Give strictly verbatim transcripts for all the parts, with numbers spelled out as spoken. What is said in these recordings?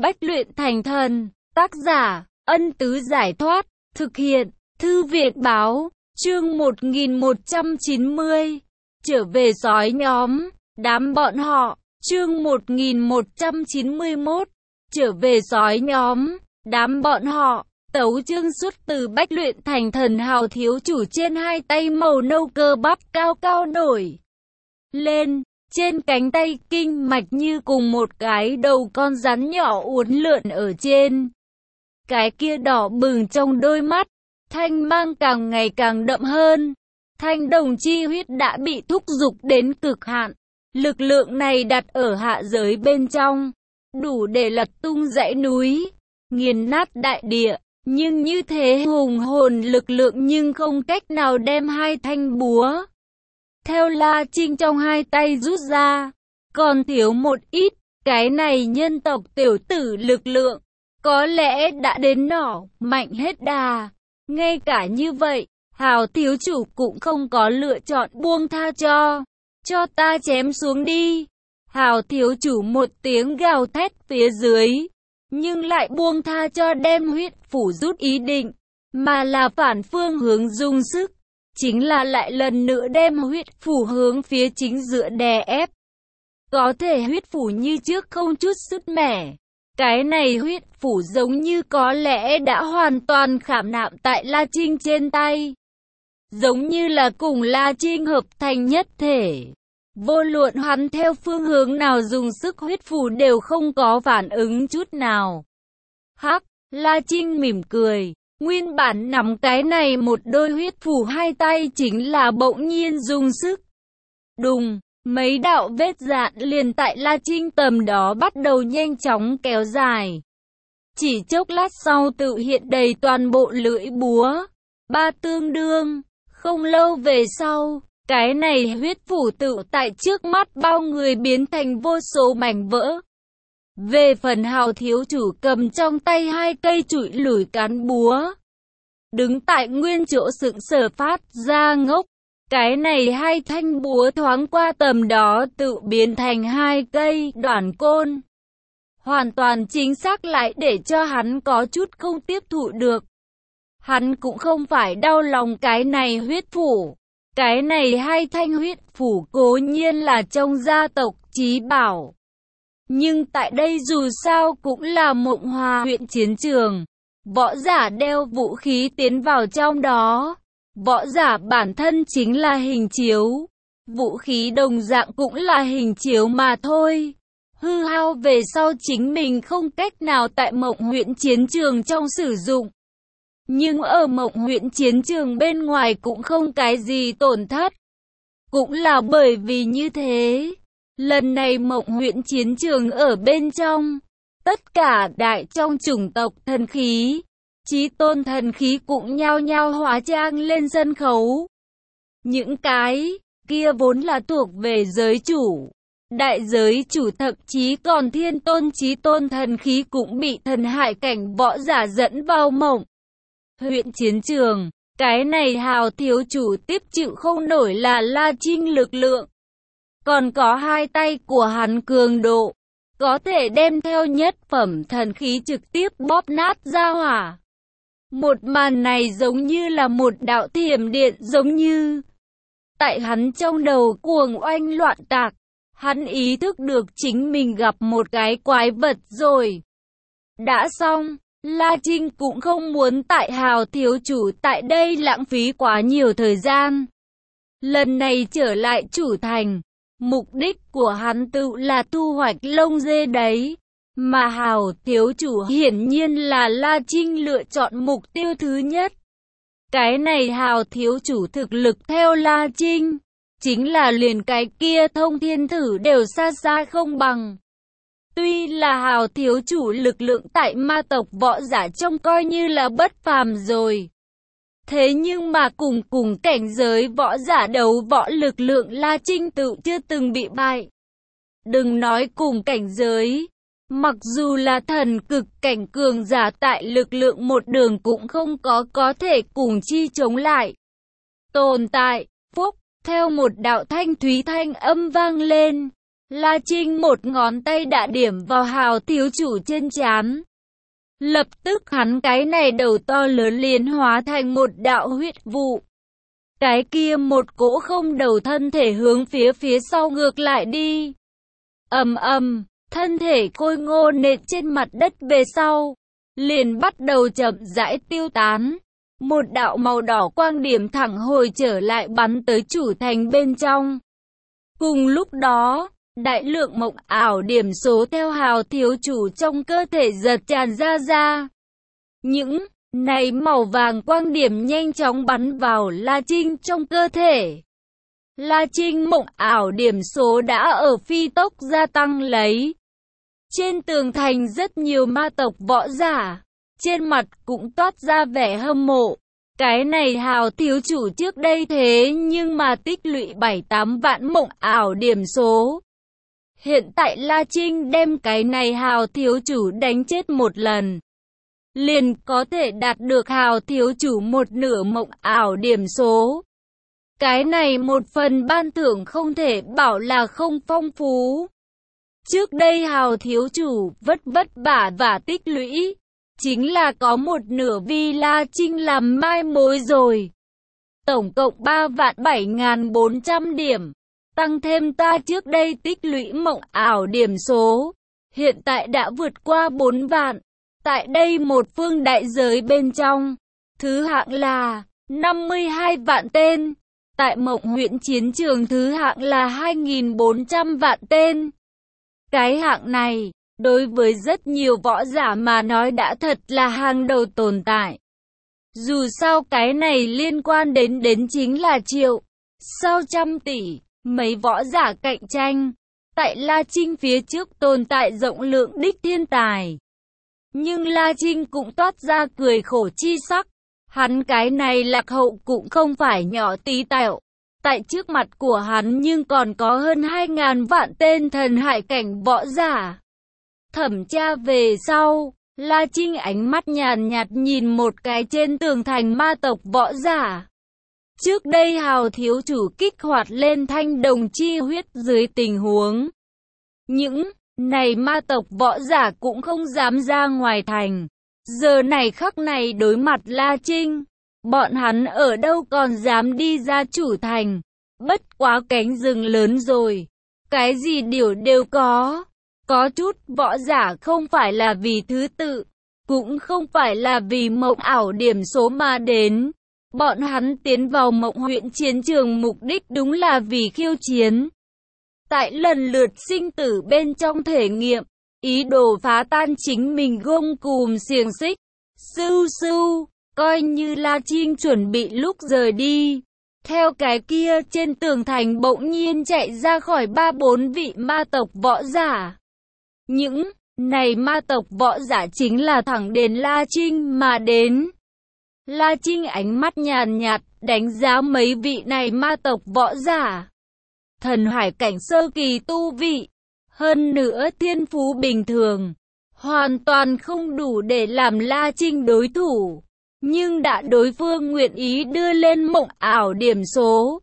Bách luyện thành thần, tác giả, Ân Tứ Giải Thoát, thực hiện, Thư Viện Báo, chương một nghìn một trăm chín mươi, trở về sói nhóm, đám bọn họ, chương một nghìn một trăm chín mươi mốt, trở về sói nhóm, đám bọn họ, tấu chương xuất từ Bách luyện thành thần hào thiếu chủ trên hai tay màu nâu cơ bắp cao cao nổi lên. Trên cánh tay kinh mạch như cùng một cái đầu con rắn nhỏ uốn lượn ở trên. Cái kia đỏ bừng trong đôi mắt, thanh mang càng ngày càng đậm hơn. Thanh đồng chi huyết đã bị thúc giục đến cực hạn. Lực lượng này đặt ở hạ giới bên trong, đủ để lật tung dãy núi, nghiền nát đại địa. Nhưng như thế hùng hồn lực lượng nhưng không cách nào đem hai thanh búa theo La Trinh trong hai tay rút ra, còn thiếu một ít. Cái này nhân tộc tiểu tử lực lượng, có lẽ đã đến nỏ, mạnh hết đà. Ngay cả như vậy, hào thiếu chủ cũng không có lựa chọn buông tha cho. Cho ta chém xuống đi. Hào thiếu chủ một tiếng gào thét phía dưới, nhưng lại buông tha cho đem huyết phủ rút ý định, mà là phản phương hướng dùng sức. Chính là lại lần nữa đem huyết phủ hướng phía chính giữa đè ép. Có thể huyết phủ như trước không chút sứt mẻ. Cái này huyết phủ giống như có lẽ đã hoàn toàn khảm nạm tại La Trinh trên tay. Giống như là cùng La Trinh hợp thành nhất thể. Vô luận hắn theo phương hướng nào dùng sức huyết phủ đều không có phản ứng chút nào. Hắc, La Trinh mỉm cười. Nguyên bản nắm cái này một đôi huyết phủ hai tay chính là bỗng nhiên dùng sức. Đùng, mấy đạo vết dạn liền tại La Trinh tầm đó bắt đầu nhanh chóng kéo dài. Chỉ chốc lát sau tự hiện đầy toàn bộ lưỡi búa. Ba tương đương, không lâu về sau, cái này huyết phủ tự tại trước mắt bao người biến thành vô số mảnh vỡ. Về phần hào thiếu chủ cầm trong tay hai cây chụi lủi cán búa, đứng tại nguyên chỗ sững sờ phát ra ngốc. Cái này hai thanh búa thoáng qua tầm đó tự biến thành hai cây đoản côn. Hoàn toàn chính xác lại để cho hắn có chút không tiếp thụ được. Hắn cũng không phải đau lòng cái này huyết phủ. Cái này hai thanh huyết phủ cố nhiên là trong gia tộc chí bảo. Nhưng tại đây dù sao cũng là Mộng Hòa huyện chiến trường. Võ giả đeo vũ khí tiến vào trong đó. Võ giả bản thân chính là hình chiếu. Vũ khí đồng dạng cũng là hình chiếu mà thôi. Hư hao về sau chính mình không cách nào tại Mộng huyện chiến trường trong sử dụng. Nhưng ở Mộng huyện chiến trường bên ngoài cũng không cái gì tổn thất. Cũng là bởi vì như thế, lần này Mộng huyện chiến trường ở bên trong, tất cả đại trong chủng tộc thần khí, chí tôn thần khí cũng nhao nhao hóa trang lên sân khấu. Những cái kia vốn là thuộc về giới chủ, đại giới chủ, thậm chí còn thiên tôn chí tôn thần khí cũng bị thần hải cảnh võ giả dẫn vào Mộng huyện chiến trường. Cái này hào thiếu chủ tiếp chịu không nổi là La Trinh lực lượng. Còn có hai tay của hắn cường độ, có thể đem theo nhất phẩm thần khí trực tiếp bóp nát ra hỏa. Một màn này giống như là một đạo thiểm điện, giống như tại hắn trong đầu cuồng oanh loạn tạc. Hắn ý thức được chính mình gặp một cái quái vật rồi. Đã xong, La Trinh cũng không muốn tại hào thiếu chủ tại đây lãng phí quá nhiều thời gian. Lần này trở lại chủ thành, mục đích của hắn tự là thu hoạch lông dê đấy. Mà hào thiếu chủ hiển nhiên là La Trinh lựa chọn mục tiêu thứ nhất. Cái này hào thiếu chủ thực lực theo La Trinh, chính là liền cái kia thông thiên thử đều xa xa không bằng. Tuy là hào thiếu chủ lực lượng tại ma tộc võ giả trong coi như là bất phàm rồi. Thế nhưng mà cùng cùng cảnh giới võ giả đấu võ lực lượng La Trinh tự chưa từng bị bại. Đừng nói cùng cảnh giới, mặc dù là thần cực cảnh cường giả tại lực lượng một đường cũng không có có thể cùng chi chống lại. Tồn tại, phúc, theo một đạo thanh thúy thanh âm vang lên. La Trinh một ngón tay đã điểm vào Hào thiếu chủ trên trán. Lập tức hắn cái này đầu to lớn liền hóa thành một đạo huyết vụ. Cái kia một cỗ không đầu thân thể hướng phía phía sau ngược lại đi. Ầm ầm, thân thể khôi ngô nện trên mặt đất về sau, liền bắt đầu chậm rãi tiêu tán. Một đạo màu đỏ quang điểm thẳng hồi trở lại bắn tới chủ thành bên trong. Cùng lúc đó, đại lượng mộng ảo điểm số theo Hào thiếu chủ trong cơ thể giật tràn ra ra. Những này màu vàng quang điểm nhanh chóng bắn vào La Trinh trong cơ thể. La Trinh mộng ảo điểm số đã ở phi tốc gia tăng lấy. Trên tường thành rất nhiều ma tộc võ giả, trên mặt cũng toát ra vẻ hâm mộ. Cái này Hào thiếu chủ trước đây thế nhưng mà tích lũy bảy tám vạn mộng ảo điểm số. Hiện tại La Trinh đem cái này Hào thiếu chủ đánh chết một lần, liền có thể đạt được Hào thiếu chủ một nửa mộng ảo điểm số. Cái này một phần ban thưởng không thể bảo là không phong phú. Trước đây Hào thiếu chủ vất vất vả và tích lũy, chính là có một nửa vì La Trinh làm mai mối rồi. Tổng cộng ba vạn bảy nghìn bốn trăm điểm. Tăng thêm ta trước đây tích lũy mộng ảo điểm số, hiện tại đã vượt qua bốn vạn. Tại đây một phương đại giới bên trong, thứ hạng là năm mươi hai vạn tên. Tại Mộng huyện chiến trường thứ hạng là hai nghìn bốn trăm vạn tên. Cái hạng này, đối với rất nhiều võ giả mà nói đã thật là hàng đầu tồn tại. Dù sao cái này liên quan đến đến chính là triệu, sau trăm tỷ. Mấy võ giả cạnh tranh, tại La Trinh phía trước tồn tại rộng lượng đích thiên tài. Nhưng La Trinh cũng toát ra cười khổ chi sắc, hắn cái này lạc hậu cũng không phải nhỏ tí tẹo. Tại trước mặt của hắn nhưng còn có hơn hai ngàn vạn tên thần hải cảnh võ giả. Thẩm tra về sau, La Trinh ánh mắt nhàn nhạt nhìn một cái trên tường thành ma tộc võ giả. Trước đây Hào thiếu chủ kích hoạt lên thanh đồng chi huyết dưới tình huống. Những này ma tộc võ giả cũng không dám ra ngoài thành. Giờ này khắc này đối mặt La Trinh, bọn hắn ở đâu còn dám đi ra chủ thành. Bất quá cánh rừng lớn rồi, cái gì điều đều có. Có chút võ giả không phải là vì thứ tự, cũng không phải là vì mộng ảo điểm số mà đến. Bọn hắn tiến vào Mộng huyện chiến trường mục đích đúng là vì khiêu chiến. Tại lần lượt sinh tử bên trong thể nghiệm, ý đồ phá tan chính mình gông cùm xiềng xích. Sưu sưu, coi như La Trinh chuẩn bị lúc rời đi. Theo cái kia trên tường thành bỗng nhiên chạy ra khỏi ba bốn vị ma tộc võ giả. Những này ma tộc võ giả chính là thẳng đến La Trinh mà đến. La Trinh ánh mắt nhàn nhạt, đánh giá mấy vị này ma tộc võ giả. Thần hải cảnh sơ kỳ tu vị, hơn nữa thiên phú bình thường, hoàn toàn không đủ để làm La Trinh đối thủ. Nhưng đã đối phương nguyện ý đưa lên mộng ảo điểm số,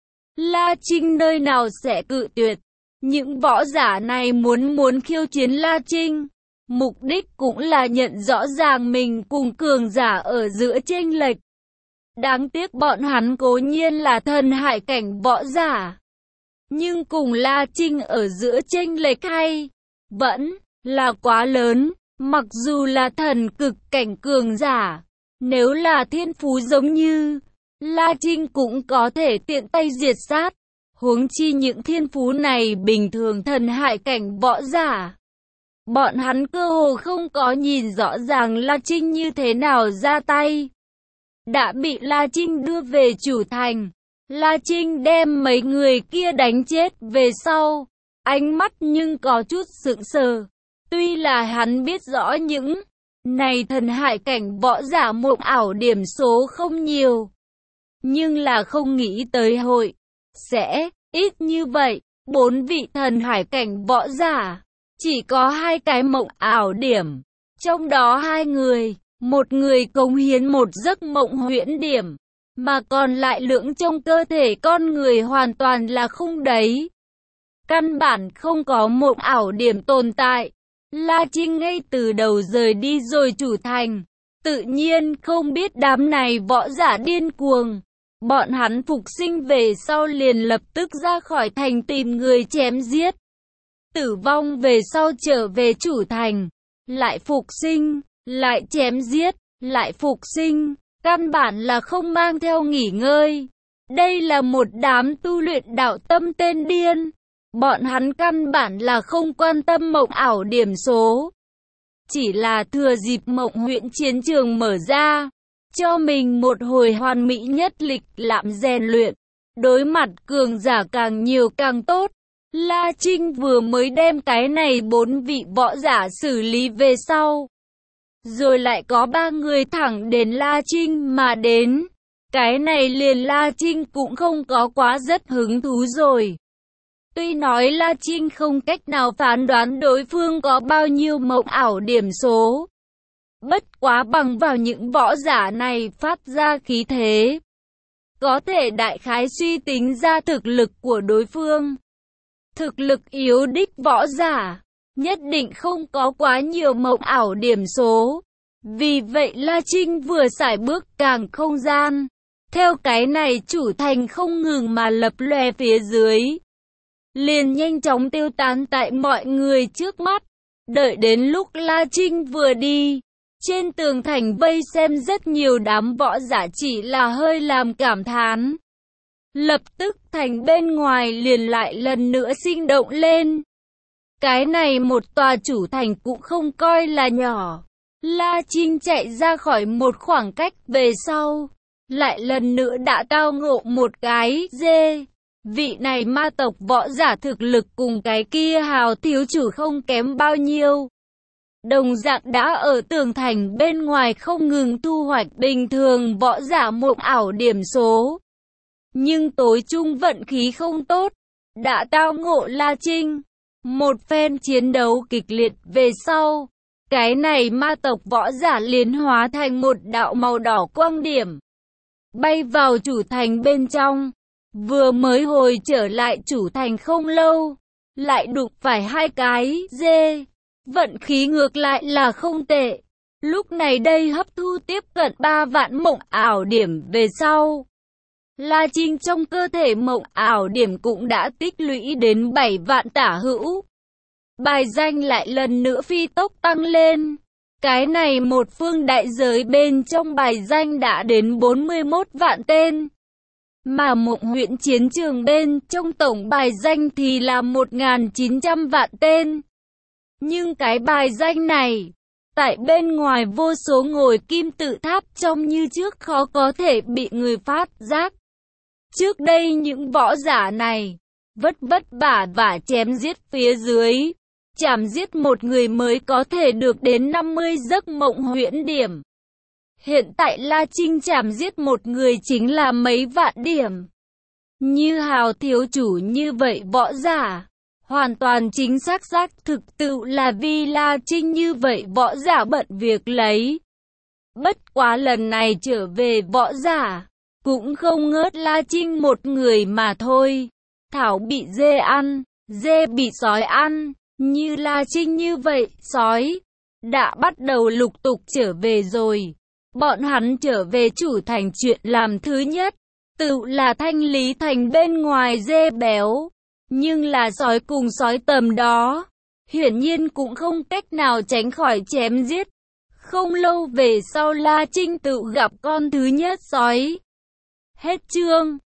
La Trinh nơi nào sẽ cự tuyệt. Những võ giả này muốn muốn khiêu chiến La Trinh, mục đích cũng là nhận rõ ràng mình cùng cường giả ở giữa chênh lệch. Đáng tiếc bọn hắn cố nhiên là thần hải cảnh võ giả, nhưng cùng La Trinh ở giữa chênh lệch hay vẫn là quá lớn. Mặc dù là thần cực cảnh cường giả, nếu là thiên phú giống như La Trinh cũng có thể tiện tay diệt sát. Huống chi những thiên phú này bình thường thần hải cảnh võ giả, bọn hắn cơ hồ không có nhìn rõ ràng La Trinh như thế nào ra tay. Đã bị La Trinh đưa về chủ thành, La Trinh đem mấy người kia đánh chết về sau, ánh mắt nhưng có chút sững sờ. Tuy là hắn biết rõ những này thần hải cảnh võ giả mộng ảo điểm số không nhiều, nhưng là không nghĩ tới hội sẽ ít như vậy. Bốn vị thần hải cảnh võ giả, chỉ có hai cái mộng ảo điểm, trong đó hai người, một người cống hiến một giấc mộng huyễn điểm, mà còn lại lượng trong cơ thể con người hoàn toàn là không đấy. Căn bản không có mộng ảo điểm tồn tại. La Trinh ngay từ đầu rời đi rồi chủ thành. Tự nhiên không biết đám này võ giả điên cuồng. Bọn hắn phục sinh về sau liền lập tức ra khỏi thành tìm người chém giết. Tử vong về sau trở về chủ thành. Lại phục sinh, lại chém giết, lại phục sinh. Căn bản là không mang theo nghỉ ngơi. Đây là một đám tu luyện đạo tâm tên điên. Bọn hắn căn bản là không quan tâm mộng ảo điểm số. Chỉ là thừa dịp mộng huyện chiến trường mở ra, cho mình một hồi hoàn mỹ nhất lịch lãm rèn luyện. Đối mặt cường giả càng nhiều càng tốt. La Trinh vừa mới đem cái này bốn vị võ giả xử lý về sau. Rồi lại có ba người thẳng đến La Trinh mà đến. Cái này liền La Trinh cũng không có quá rất hứng thú rồi. Tuy nói La Trinh không cách nào phán đoán đối phương có bao nhiêu mộng ảo điểm số. Bất quá bằng vào những võ giả này phát ra khí thế. Có thể đại khái suy tính ra thực lực của đối phương. Thực lực yếu đích võ giả, nhất định không có quá nhiều mộng ảo điểm số. Vì vậy La Trinh vừa sải bước càng không gian. Theo cái này chủ thành không ngừng mà lập lòe phía dưới. Liền nhanh chóng tiêu tán tại mọi người trước mắt. Đợi đến lúc La Trinh vừa đi, trên tường thành vây xem rất nhiều đám võ giả chỉ là hơi làm cảm thán. Lập tức thành bên ngoài liền lại lần nữa sinh động lên. Cái này một tòa chủ thành cũng không coi là nhỏ. La Trinh chạy ra khỏi một khoảng cách về sau, lại lần nữa đã tao ngộ một cái dê. Vị này ma tộc võ giả thực lực cùng cái kia hào thiếu chủ không kém bao nhiêu. Đồng dạng đã ở tường thành bên ngoài không ngừng thu hoạch bình thường võ giả mộng ảo điểm số. Nhưng tối trung vận khí không tốt, đã tao ngộ La Trinh. Một phen chiến đấu kịch liệt về sau, cái này ma tộc võ giả liền hóa thành một đạo màu đỏ quang điểm. Bay vào chủ thành bên trong. Vừa mới hồi trở lại chủ thành không lâu, lại đụng phải hai cái dê. Vận khí ngược lại là không tệ. Lúc này đây hấp thu tiếp cận ba vạn mộng ảo điểm về sau. La Trinh trong cơ thể mộng ảo điểm cũng đã tích lũy đến bảy vạn tả hữu. Bài danh lại lần nữa phi tốc tăng lên. Cái này một phương đại giới bên trong bài danh đã đến bốn mươi mốt vạn tên. Mà mộng huyện chiến trường bên trong tổng bài danh thì là một nghìn chín trăm vạn tên. Nhưng cái bài danh này, tại bên ngoài vô số ngồi kim tự tháp trong như trước khó có thể bị người phát giác. Trước đây những võ giả này, vất vất vả vả chém giết phía dưới, chảm giết một người mới có thể được đến năm mươi giấc mộng huyễn điểm. Hiện tại La Trinh chảm giết một người chính là mấy vạn điểm. Như hào thiếu chủ như vậy võ giả, hoàn toàn chính xác xác thực tự là vì La Trinh như vậy võ giả bận việc lấy. Bất quá lần này trở về võ giả, cũng không ngớt La Trinh một người mà thôi. Thảo bị dê ăn, dê bị sói ăn, như La Trinh như vậy, sói đã bắt đầu lục tục trở về rồi. Bọn hắn trở về chủ thành chuyện làm thứ nhất, tự là thanh lý thành bên ngoài dê béo. Nhưng là sói cùng sói tầm đó, hiển nhiên cũng không cách nào tránh khỏi chém giết. Không lâu về sau La Trinh tự gặp con thứ nhất sói. Hết chương.